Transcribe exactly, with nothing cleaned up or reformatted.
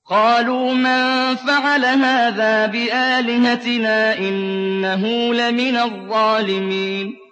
قَالُوا مَن فَعَلَ هَٰذَا بِآلِهَتِنَا إِنَّهُ لَمِنَ الظَّالِمِينَ